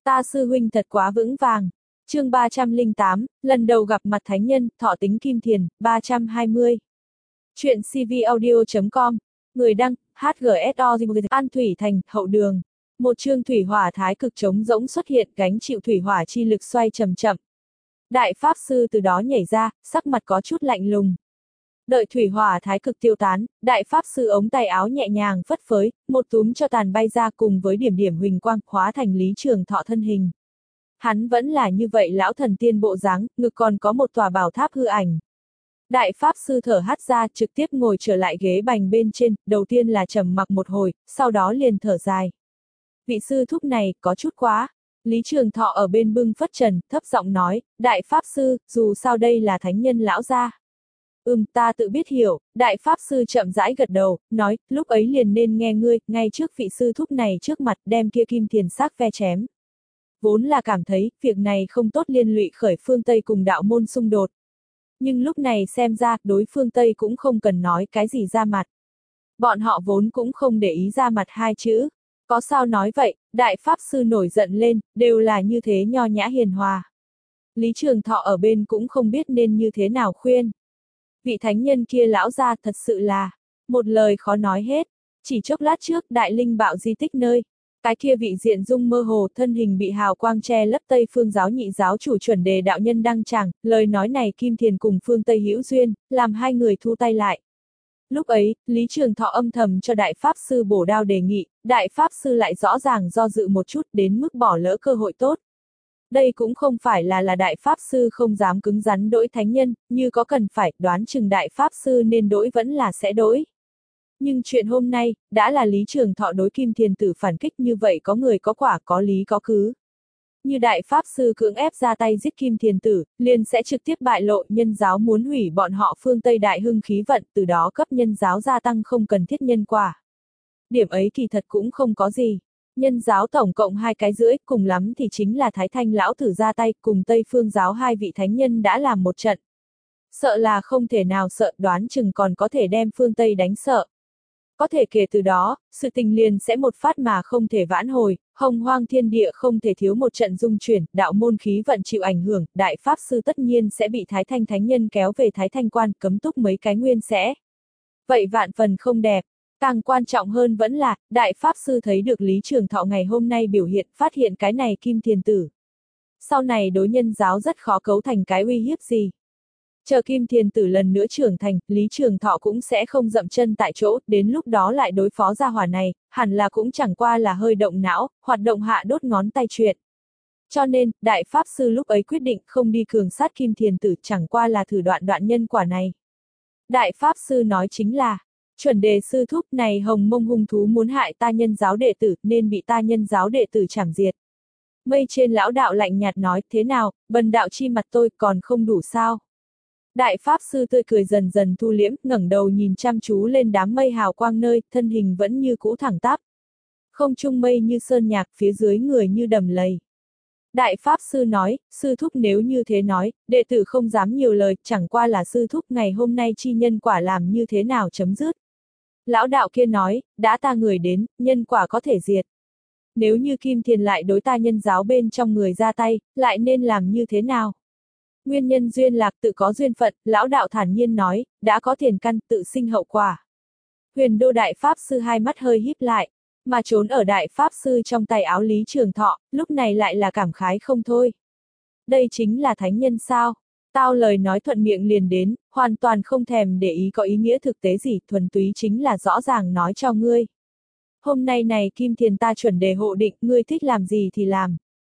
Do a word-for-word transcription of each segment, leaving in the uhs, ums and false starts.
Ta sư huynh thật quá vững vàng. Chương ba trăm lẻ tám, lần đầu gặp mặt thánh nhân, thọ tính kim thiền, ba trăm hai mươi. Chuyện cvaudio chấm com, người đăng, hát giê ét o An Thủy Thành, hậu đường. Một chương thủy hỏa thái cực trống rỗng xuất hiện, gánh chịu thủy hỏa chi lực xoay chậm chậm. Đại pháp sư từ đó nhảy ra, sắc mặt có chút lạnh lùng. Đợi thủy hỏa thái cực tiêu tán, đại pháp sư ống tay áo nhẹ nhàng phất phới, một túm cho tàn bay ra cùng với điểm điểm huỳnh quang, hóa thành Lý Trường Thọ thân hình. Hắn vẫn là như vậy lão thần tiên bộ dáng, ngực còn có một tòa bảo tháp hư ảnh. Đại pháp sư thở hắt ra, trực tiếp ngồi trở lại ghế bành bên trên, đầu tiên là trầm mặc một hồi, sau đó liền thở dài. Vị sư thúc này, có chút quá. Lý Trường Thọ ở bên bưng phất trần, thấp giọng nói, đại pháp sư, dù sao đây là thánh nhân lão gia. Ừm, ta tự biết hiểu, đại pháp sư chậm rãi gật đầu, nói, lúc ấy liền nên nghe ngươi, ngay trước vị sư thúc này trước mặt đem kia kim thiền xác ve chém. Vốn là cảm thấy, việc này không tốt liên lụy khởi phương Tây cùng đạo môn xung đột. Nhưng lúc này xem ra, đối phương Tây cũng không cần nói cái gì ra mặt. Bọn họ vốn cũng không để ý ra mặt hai chữ. Có sao nói vậy, đại pháp sư nổi giận lên, đều là như thế nho nhã hiền hòa. Lý Trường Thọ ở bên cũng không biết nên như thế nào khuyên. Vị thánh nhân kia lão ra thật sự là, một lời khó nói hết. Chỉ chốc lát trước, đại linh bạo di tích nơi. Cái kia vị diện dung mơ hồ, thân hình bị hào quang che lấp Tây Phương giáo nhị giáo chủ chuẩn đề đạo nhân đăng tràng, lời nói này Kim Thiền cùng phương Tây hữu duyên, làm hai người thu tay lại. Lúc ấy, Lý Trường Thọ âm thầm cho đại pháp sư bổ đao đề nghị, đại pháp sư lại rõ ràng do dự một chút đến mức bỏ lỡ cơ hội tốt. Đây cũng không phải là là đại pháp sư không dám cứng rắn đối thánh nhân, như có cần phải, đoán chừng đại pháp sư nên đối vẫn là sẽ đối. Nhưng chuyện hôm nay, đã là Lý Trường Thọ đối Kim Thiền tử phản kích như vậy có người có quả có lý có cứ. Như đại pháp sư cưỡng ép ra tay giết Kim Thiền tử, liền sẽ trực tiếp bại lộ nhân giáo muốn hủy bọn họ phương Tây đại hưng khí vận, từ đó cấp nhân giáo gia tăng không cần thiết nhân quả. Điểm ấy kỳ thật cũng không có gì. Nhân giáo tổng cộng hai cái rưỡi, cùng lắm thì chính là Thái Thanh lão tử ra tay, cùng Tây Phương giáo hai vị thánh nhân đã làm một trận. Sợ là không thể nào sợ, đoán chừng còn có thể đem phương Tây đánh sợ. Có thể kể từ đó, sự tình liền sẽ một phát mà không thể vãn hồi, hồng hoang thiên địa không thể thiếu một trận dung chuyển, đạo môn khí vận chịu ảnh hưởng, đại pháp sư tất nhiên sẽ bị Thái Thanh thánh nhân kéo về Thái Thanh quan, cấm túc mấy cái nguyên sẽ. Vậy vạn phần không đẹp. Càng quan trọng hơn vẫn là, đại pháp sư thấy được Lý Trường Thọ ngày hôm nay biểu hiện, phát hiện cái này Kim Thiền tử. Sau này đối nhân giáo rất khó cấu thành cái uy hiếp gì. Chờ Kim Thiền tử lần nữa trưởng thành, Lý Trường Thọ cũng sẽ không dậm chân tại chỗ, đến lúc đó lại đối phó gia hỏa này, hẳn là cũng chẳng qua là hơi động não, hoạt động hạ đốt ngón tay chuyện. Cho nên, đại pháp sư lúc ấy quyết định không đi cường sát Kim Thiền tử, chẳng qua là thử đoạn đoạn nhân quả này. Đại pháp sư nói chính là, chuẩn đề sư thúc này hồng mông hung thú muốn hại ta nhân giáo đệ tử, nên bị ta nhân giáo đệ tử chảm diệt. Mây trên lão đạo lạnh nhạt nói, thế nào, bần đạo chi mặt tôi còn không đủ sao? Đại pháp sư tươi cười dần dần thu liễm, ngẩng đầu nhìn chăm chú lên đám mây hào quang nơi, thân hình vẫn như cũ thẳng tắp. Không trung mây như sơn nhạc, phía dưới người như đầm lầy. Đại pháp sư nói, sư thúc nếu như thế nói, đệ tử không dám nhiều lời, chẳng qua là sư thúc ngày hôm nay chi nhân quả làm như thế nào chấm dứt. Lão đạo kia nói, đã ta người đến, nhân quả có thể diệt. Nếu như Kim Thiền lại đối ta nhân giáo bên trong người ra tay, lại nên làm như thế nào? Nguyên nhân duyên lạc tự có duyên phận, lão đạo thản nhiên nói, đã có thiền căn tự sinh hậu quả. Huyền đô đại pháp sư hai mắt hơi híp lại, mà trốn ở đại pháp sư trong tay áo Lý Trường Thọ, lúc này lại là cảm khái không thôi. Đây chính là thánh nhân sao? Tao lời nói thuận miệng liền đến, hoàn toàn không thèm để ý có ý nghĩa thực tế gì, thuần túy chính là rõ ràng nói cho ngươi. Hôm nay này Kim Thiền ta chuẩn đề hộ định, ngươi thích làm gì thì làm.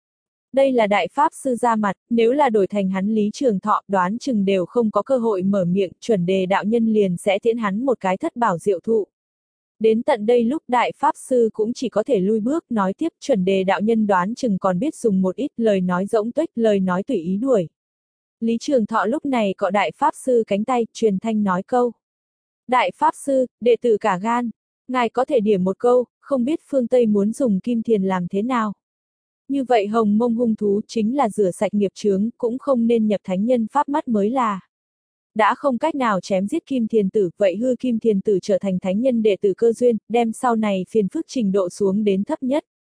Đây là đại pháp sư ra mặt, nếu là đổi thành hắn Lý Trường Thọ, đoán chừng đều không có cơ hội mở miệng, chuẩn đề đạo nhân liền sẽ tiễn hắn một cái thất bảo diệu thụ. Đến tận đây lúc đại pháp sư cũng chỉ có thể lui bước, nói tiếp, chuẩn đề đạo nhân đoán chừng còn biết dùng một ít lời nói rỗng tuếch, lời nói tùy ý đuổi. Lý Trường Thọ lúc này cọ đại pháp sư cánh tay, truyền thanh nói câu. Đại pháp sư, đệ tử cả gan, ngài có thể điểm một câu, không biết phương Tây muốn dùng Kim Thiền làm thế nào. Như vậy hồng mông hung thú chính là rửa sạch nghiệp chướng, cũng không nên nhập thánh nhân pháp mắt mới là. Đã không cách nào chém giết Kim Thiền tử, vậy hư Kim Thiền tử trở thành thánh nhân đệ tử cơ duyên, đem sau này phiền phức trình độ xuống đến thấp nhất.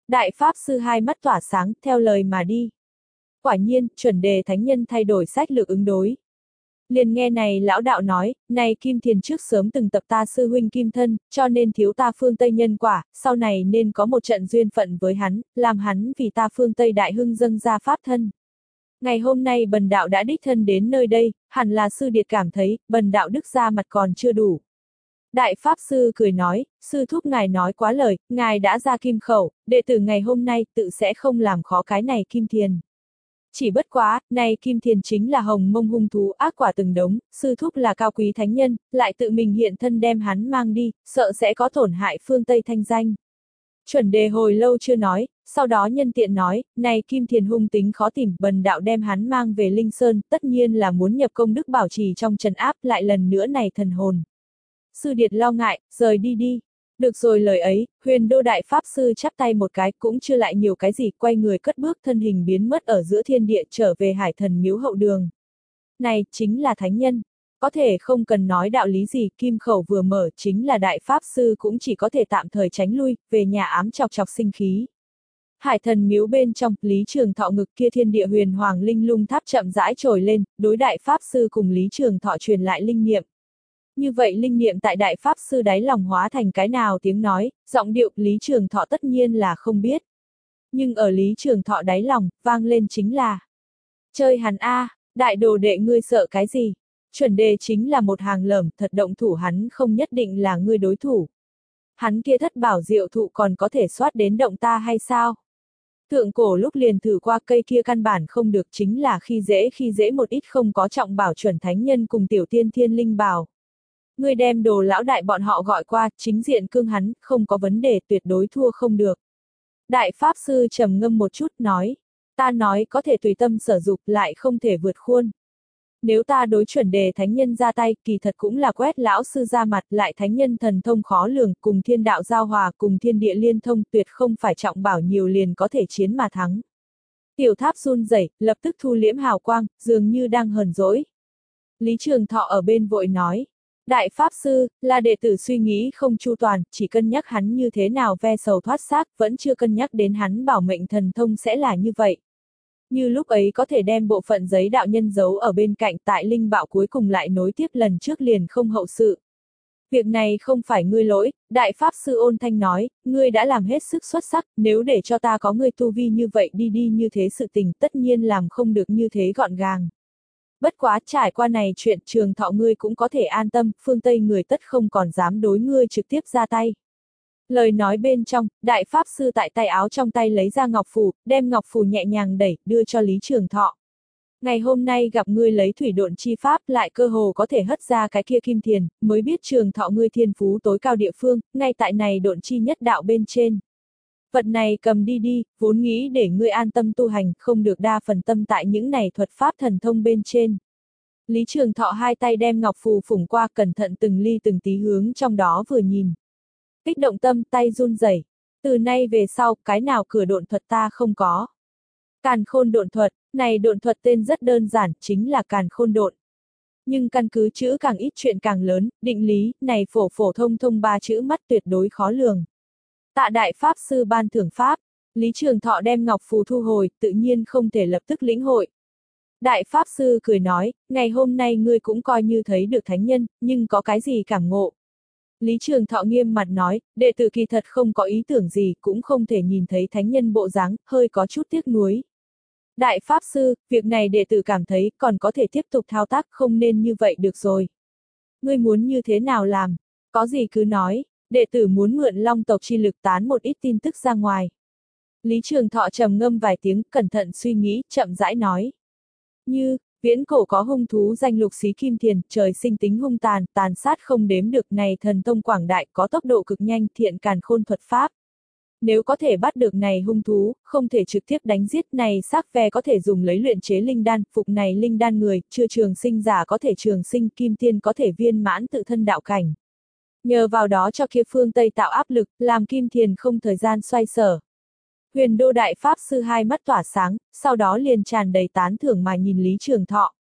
Đại Pháp Sư hai mắt tỏa sáng, theo lời mà đi. Quả nhiên, chuẩn đề thánh nhân thay đổi sách lược ứng đối. Liền nghe này lão đạo nói, này Kim Thiền trước sớm từng tập ta sư huynh Kim Thân, cho nên thiếu ta phương Tây nhân quả, sau này nên có một trận duyên phận với hắn, làm hắn vì ta phương Tây đại hưng dâng ra pháp thân. Ngày hôm nay bần đạo đã đích thân đến nơi đây, hẳn là sư điệt cảm thấy, bần đạo đức ra mặt còn chưa đủ. Đại Pháp Sư cười nói, sư thúc ngài nói quá lời, ngài đã ra kim khẩu, đệ tử ngày hôm nay tự sẽ không làm khó cái này Kim Thiền. Chỉ bất quá, này Kim Thiền chính là hồng mông hung thú ác quả từng đống, sư thúc là cao quý thánh nhân, lại tự mình hiện thân đem hắn mang đi, sợ sẽ có tổn hại phương Tây thanh danh. Chuẩn đề hồi lâu chưa nói, sau đó nhân tiện nói, này Kim Thiền hung tính khó tìm, bần đạo đem hắn mang về Linh Sơn, tất nhiên là muốn nhập công đức bảo trì trong trần áp lại lần nữa này thần hồn. Sư điệt lo ngại, rời đi đi. Được rồi lời ấy, huyền đô đại Pháp Sư chắp tay một cái cũng chưa lại nhiều cái gì, quay người cất bước thân hình biến mất ở giữa thiên địa trở về hải thần miếu hậu đường. Này, chính là thánh nhân. Có thể không cần nói đạo lý gì, kim khẩu vừa mở chính là đại Pháp Sư cũng chỉ có thể tạm thời tránh lui, về nhà ám chọc chọc sinh khí. Hải thần miếu bên trong, Lý Trường Thọ ngực kia thiên địa huyền hoàng linh lung tháp chậm rãi trồi lên, đối đại Pháp Sư cùng Lý Trường Thọ truyền lại linh niệm. Như vậy linh niệm tại đại Pháp Sư đáy lòng hóa thành cái nào tiếng nói, giọng điệu Lý Trường Thọ tất nhiên là không biết. Nhưng ở Lý Trường Thọ đáy lòng, vang lên chính là chơi hắn a, đại đồ đệ ngươi sợ cái gì? Chuẩn đề chính là một hàng lởm, thật động thủ hắn không nhất định là ngươi đối thủ. Hắn kia thất bảo diệu thụ còn có thể soát đến động ta hay sao? Thượng cổ lúc liền thử qua cây kia căn bản không được chính là khi dễ khi dễ một ít không có trọng bảo chuẩn thánh nhân cùng tiểu tiên thiên linh bảo. Ngươi đem đồ lão đại bọn họ gọi qua, chính diện cương hắn, không có vấn đề tuyệt đối thua không được. Đại Pháp Sư trầm ngâm một chút nói, ta nói có thể tùy tâm sở dục lại không thể vượt khuôn. Nếu ta đối chuẩn đề thánh nhân ra tay, kỳ thật cũng là quét lão sư ra mặt, lại thánh nhân thần thông khó lường, cùng thiên đạo giao hòa, cùng thiên địa liên thông, tuyệt không phải trọng bảo nhiều liền có thể chiến mà thắng. Tiểu tháp run rẩy, lập tức thu liễm hào quang, dường như đang hờn dỗi. Lý Trường Thọ ở bên vội nói, đại Pháp Sư, là đệ tử suy nghĩ không chu toàn, chỉ cân nhắc hắn như thế nào ve sầu thoát xác, vẫn chưa cân nhắc đến hắn bảo mệnh thần thông sẽ là như vậy. Như lúc ấy có thể đem bộ phận giấy đạo nhân giấu ở bên cạnh tại linh bạo cuối cùng lại nối tiếp lần trước liền không hậu sự. Việc này không phải ngươi lỗi, đại Pháp Sư ôn thanh nói, ngươi đã làm hết sức xuất sắc, nếu để cho ta có ngươi tu vi như vậy đi đi như thế sự tình tất nhiên làm không được như thế gọn gàng. Bất quá trải qua này chuyện Trường Thọ ngươi cũng có thể an tâm, phương Tây người tất không còn dám đối ngươi trực tiếp ra tay. Lời nói bên trong, đại Pháp Sư tại tay áo trong tay lấy ra ngọc phù, đem ngọc phù nhẹ nhàng đẩy, đưa cho Lý Trường Thọ. Ngày hôm nay gặp ngươi lấy thủy độn chi pháp lại cơ hồ có thể hất ra cái kia kim thiền, mới biết Trường Thọ ngươi thiên phú tối cao địa phương, ngay tại này độn chi nhất đạo bên trên. Vật này cầm đi đi, vốn nghĩ để ngươi an tâm tu hành, không được đa phần tâm tại những này thuật pháp thần thông bên trên. Lý Trường Thọ hai tay đem ngọc phù phủng qua cẩn thận từng ly từng tí hướng trong đó vừa nhìn. Kích động tâm tay run rẩy. Từ nay về sau, cái nào cửa độn thuật ta không có. Càn khôn độn thuật, này độn thuật tên rất đơn giản, chính là càn khôn độn. Nhưng căn cứ chữ càng ít chuyện càng lớn, định lý, này phổ phổ thông thông ba chữ mắt tuyệt đối khó lường. Tạ đại Pháp Sư ban thưởng pháp, Lý Trường Thọ đem ngọc phù thu hồi, tự nhiên không thể lập tức lĩnh hội. Đại Pháp Sư cười nói, ngày hôm nay ngươi cũng coi như thấy được thánh nhân, nhưng có cái gì cảm ngộ. Lý Trường Thọ nghiêm mặt nói, đệ tử kỳ thật không có ý tưởng gì, cũng không thể nhìn thấy thánh nhân bộ dáng, hơi có chút tiếc nuối. Đại Pháp Sư, việc này đệ tử cảm thấy còn có thể tiếp tục thao tác, không nên như vậy được rồi. Ngươi muốn như thế nào làm? Có gì cứ nói, đệ tử muốn mượn long tộc chi lực tán một ít tin tức ra ngoài. Lý Trường Thọ trầm ngâm vài tiếng, cẩn thận suy nghĩ, chậm rãi nói. Như, viễn cổ có hung thú danh lục xí kim thiền, trời sinh tính hung tàn, tàn sát không đếm được, này thần thông quảng đại, có tốc độ cực nhanh, thiện càn khôn thuật pháp. Nếu có thể bắt được này hung thú, không thể trực tiếp đánh giết, này xác ve có thể dùng lấy luyện chế linh đan, phục này linh đan người, chưa trường sinh giả có thể trường sinh, kim tiên có thể viên mãn tự thân đạo cảnh. Nhờ vào đó cho kia phương Tây tạo áp lực, làm kim thiền không thời gian xoay sở. Huyền đô đại Pháp Sư hai mắt tỏa sáng, sau đó liền tràn đầy tán thưởng mà nhìn Lý Trường Thọ.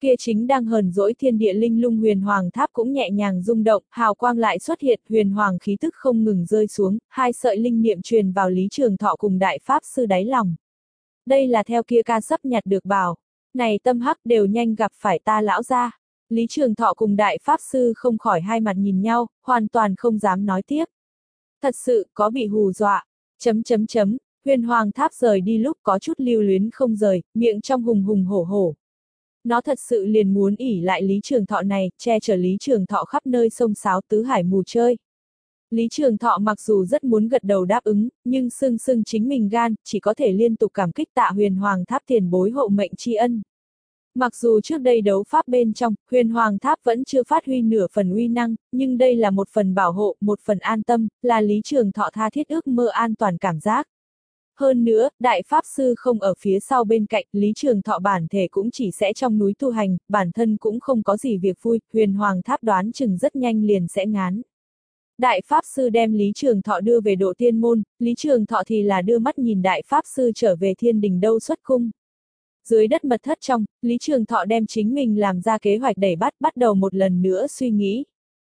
kia chính đang hờn dỗi thiên địa linh lung huyền hoàng tháp cũng nhẹ nhàng rung động, hào quang lại xuất hiện, huyền hoàng khí tức không ngừng rơi xuống, hai sợi linh niệm truyền vào Lý Trường Thọ cùng đại pháp sư đáy lòng. Đây là theo kia ca sấp nhặt được bảo. Này tâm hắc đều nhanh gặp phải ta lão gia. Lý Trường Thọ cùng đại pháp sư không khỏi hai mặt nhìn nhau, hoàn toàn không dám nói tiếp. Thật sự, có bị hù dọa. Chấm chấm chấm, huyền hoàng tháp rời đi lúc có chút lưu luyến không rời, miệng trong hùng hùng hổ hổ. Nó thật sự liền muốn ỉ lại Lý Trường Thọ này, che chở Lý Trường Thọ khắp nơi sông sáo tứ hải mù chơi. Lý Trường Thọ mặc dù rất muốn gật đầu đáp ứng, nhưng sưng sưng chính mình gan, chỉ có thể liên tục cảm kích tạ huyền hoàng tháp tiền bối hộ mệnh tri ân. Mặc dù trước đây đấu pháp bên trong, huyền hoàng tháp vẫn chưa phát huy nửa phần uy năng, nhưng đây là một phần bảo hộ, một phần an tâm, là Lý Trường Thọ tha thiết ước mơ an toàn cảm giác. Hơn nữa, đại pháp sư không ở phía sau bên cạnh, Lý Trường Thọ bản thể cũng chỉ sẽ trong núi tu hành, bản thân cũng không có gì việc vui, huyền hoàng tháp đoán chừng rất nhanh liền sẽ ngán. Đại pháp sư đem Lý Trường Thọ đưa về độ tiên môn, Lý Trường Thọ thì là đưa mắt nhìn đại pháp sư trở về thiên đình đâu xuất cung. Dưới đất mật thất trong, Lý Trường Thọ đem chính mình làm ra kế hoạch đẩy bắt bắt đầu một lần nữa suy nghĩ.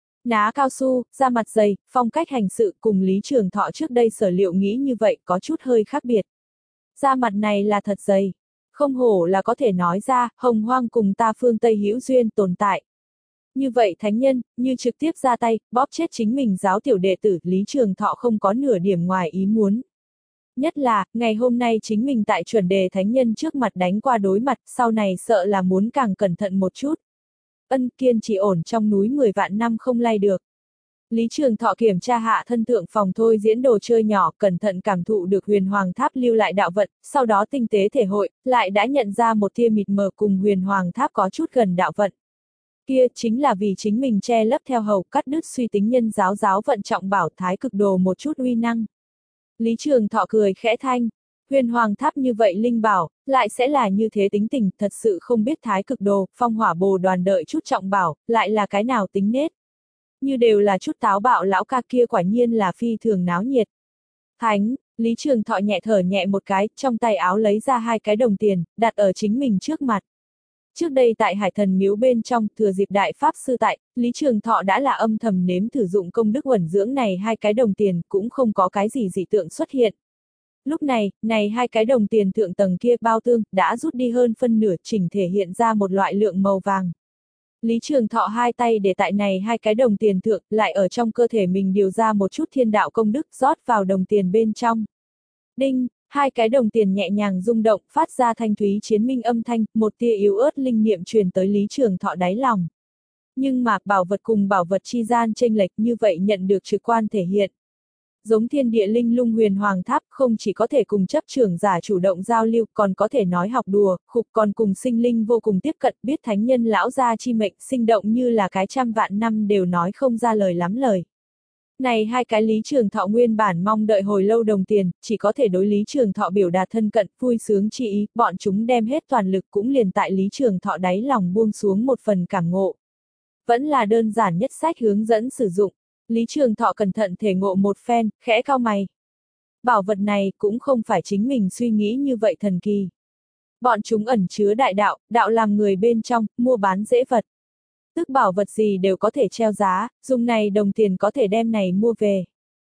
Ná cao su, da mặt dày, phong cách hành sự cùng Lý Trường Thọ trước đây sở liệu nghĩ như vậy có chút hơi khác biệt. Da mặt này là thật dày. Không hổ là có thể nói ra, hồng hoang cùng ta phương Tây hữu duyên tồn tại. Như vậy thánh nhân, như trực tiếp ra tay, bóp chết chính mình giáo tiểu đệ tử, Lý Trường Thọ không có nửa điểm ngoài ý muốn. Nhất là, ngày hôm nay chính mình tại chuẩn đề thánh nhân trước mặt đánh qua đối mặt, sau này sợ là muốn càng cẩn thận một chút. Ân kiên chỉ ổn trong núi mười vạn năm không lay được. Lý Trường Thọ kiểm tra hạ thân thượng phòng thôi diễn đồ chơi nhỏ, cẩn thận cảm thụ được huyền hoàng tháp lưu lại đạo vận, sau đó tinh tế thể hội, lại đã nhận ra một tia mịt mờ cùng huyền hoàng tháp có chút gần đạo vận. Kia chính là vì chính mình che lấp theo hầu cắt đứt suy tính nhân giáo giáo vận trọng bảo thái cực đồ một chút uy năng. Lý Trường Thọ cười khẽ thanh, huyền hoàng tháp như vậy linh bảo, lại sẽ là như thế tính tình, thật sự không biết thái cực đồ, phong hỏa bồ đoàn đợi chút trọng bảo, lại là cái nào tính nết. Như đều là chút táo bạo lão ca kia quả nhiên là phi thường náo nhiệt. Thánh, Lý Trường Thọ nhẹ thở nhẹ một cái, trong tay áo lấy ra hai cái đồng tiền, đặt ở chính mình trước mặt. Trước đây tại Hải Thần Miếu bên trong, thừa dịp đại pháp sư tại, Lý Trường Thọ đã là âm thầm nếm thử dụng công đức uẩn dưỡng này hai cái đồng tiền, cũng không có cái gì dị tượng xuất hiện. Lúc này, này hai cái đồng tiền thượng tầng kia bao tương, đã rút đi hơn phân nửa, chỉnh thể hiện ra một loại lượng màu vàng. Lý Trường Thọ hai tay để tại này hai cái đồng tiền thượng, lại ở trong cơ thể mình điều ra một chút thiên đạo công đức, rót vào đồng tiền bên trong. Đinh! Hai cái đồng tiền nhẹ nhàng rung động, phát ra thanh thúy chiến minh âm thanh, một tia yếu ớt linh niệm truyền tới Lý Trường Thọ đáy lòng. Nhưng mà, bảo vật cùng bảo vật chi gian chênh lệch như vậy nhận được trực quan thể hiện. Giống thiên địa linh lung huyền hoàng tháp không chỉ có thể cùng chấp trưởng giả chủ động giao lưu, còn có thể nói học đùa, khục còn cùng sinh linh vô cùng tiếp cận, biết thánh nhân lão gia chi mệnh, sinh động như là cái trăm vạn năm đều nói không ra lời lắm lời. Này hai cái Lý Trường Thọ nguyên bản mong đợi hồi lâu đồng tiền, chỉ có thể đối Lý Trường Thọ biểu đạt thân cận, vui sướng chi ý, bọn chúng đem hết toàn lực cũng liền tại Lý Trường Thọ đáy lòng buông xuống một phần cảm ngộ. Vẫn là đơn giản nhất sách hướng dẫn sử dụng, Lý Trường Thọ cẩn thận thể ngộ một phen, khẽ cau mày. Bảo vật này cũng không phải chính mình suy nghĩ như vậy thần kỳ. Bọn chúng ẩn chứa đại đạo, đạo làm người bên trong, mua bán dễ vật. Tức bảo vật gì đều có thể treo giá, dùng này đồng tiền có thể đem này mua về.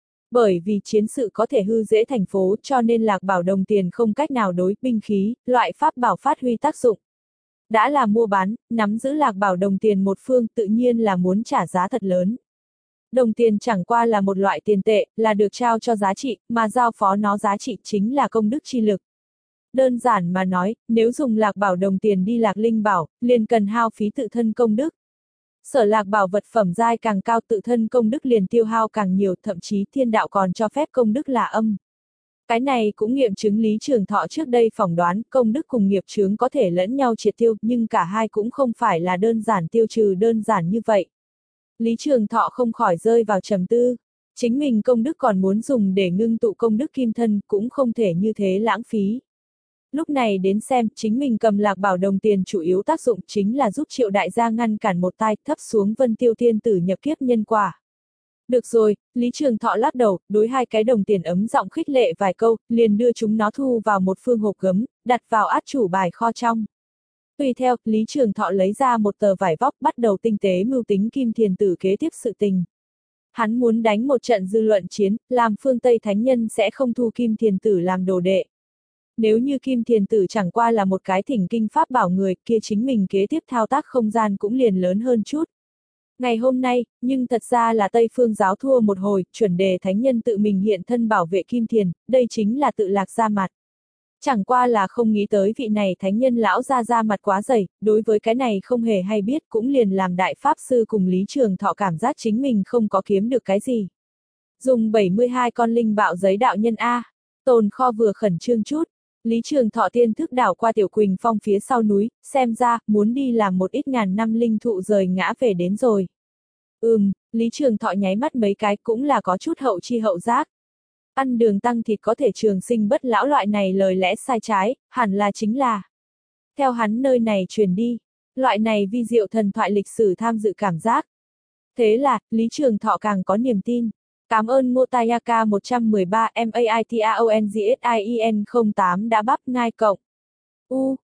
Bởi vì chiến sự có thể hư dễ thành phố cho nên lạc bảo đồng tiền không cách nào đối binh khí, loại pháp bảo phát huy tác dụng. Đã là mua bán, nắm giữ lạc bảo đồng tiền một phương tự nhiên là muốn trả giá thật lớn. Đồng tiền chẳng qua là một loại tiền tệ, là được trao cho giá trị, mà giao phó nó giá trị chính là công đức chi lực. Đơn giản mà nói, nếu dùng lạc bảo đồng tiền đi lạc linh bảo, liền cần hao phí tự thân công đức. Sở lạc bảo vật phẩm giai càng cao tự thân công đức liền tiêu hao càng nhiều, thậm chí thiên đạo còn cho phép công đức là âm. Cái này cũng nghiệm chứng Lý Trường Thọ trước đây phỏng đoán công đức cùng nghiệp chướng có thể lẫn nhau triệt tiêu, nhưng cả hai cũng không phải là đơn giản tiêu trừ đơn giản như vậy. Lý Trường Thọ không khỏi rơi vào trầm tư. Chính mình công đức còn muốn dùng để ngưng tụ công đức kim thân, cũng không thể như thế lãng phí. Lúc này đến xem, chính mình cầm lạc bảo đồng tiền chủ yếu tác dụng chính là giúp Triệu đại gia ngăn cản một tai thấp xuống Vân Tiêu Thiên tử nhập kiếp nhân quả. Được rồi, Lý Trường Thọ lắc đầu, đối hai cái đồng tiền ấm giọng khích lệ vài câu, liền đưa chúng nó thu vào một phương hộp gấm, đặt vào át chủ bài kho trong. Tùy theo, Lý Trường Thọ lấy ra một tờ vải vóc bắt đầu tinh tế mưu tính Kim Thiền Tử kế tiếp sự tình. Hắn muốn đánh một trận dư luận chiến, làm phương Tây Thánh Nhân sẽ không thu Kim Thiền Tử làm đồ đệ. Nếu như Kim Thiền Tử chẳng qua là một cái thỉnh kinh pháp bảo người, kia chính mình kế tiếp thao tác không gian cũng liền lớn hơn chút. Ngày hôm nay, nhưng thật ra là Tây Phương giáo thua một hồi, chuẩn đề Thánh Nhân tự mình hiện thân bảo vệ Kim Thiền, đây chính là tự lạc ra mặt. Chẳng qua là không nghĩ tới vị này Thánh Nhân lão ra ra mặt quá dày, đối với cái này không hề hay biết cũng liền làm đại pháp sư cùng Lý Trường Thọ cảm giác chính mình không có kiếm được cái gì. Dùng bảy mươi hai con linh bạo giấy đạo nhân A, tồn kho vừa khẩn trương chút. Lý Trường Thọ tiên thức đảo qua Tiểu Quỳnh Phong phía sau núi, xem ra, muốn đi làm một ít ngàn năm linh thụ rời ngã về đến rồi. Ừm, Lý Trường Thọ nháy mắt mấy cái cũng là có chút hậu chi hậu giác. Ăn đường tăng thịt có thể trường sinh bất lão loại này lời lẽ sai trái, hẳn là chính là. Theo hắn nơi này truyền đi, loại này vi diệu thần thoại lịch sử tham dự cảm giác. Thế là, Lý Trường Thọ càng có niềm tin. Cảm ơn Motayaka một trăm mười ba M A I T A O N G S I E N không tám đã bắp ngai cộng. U,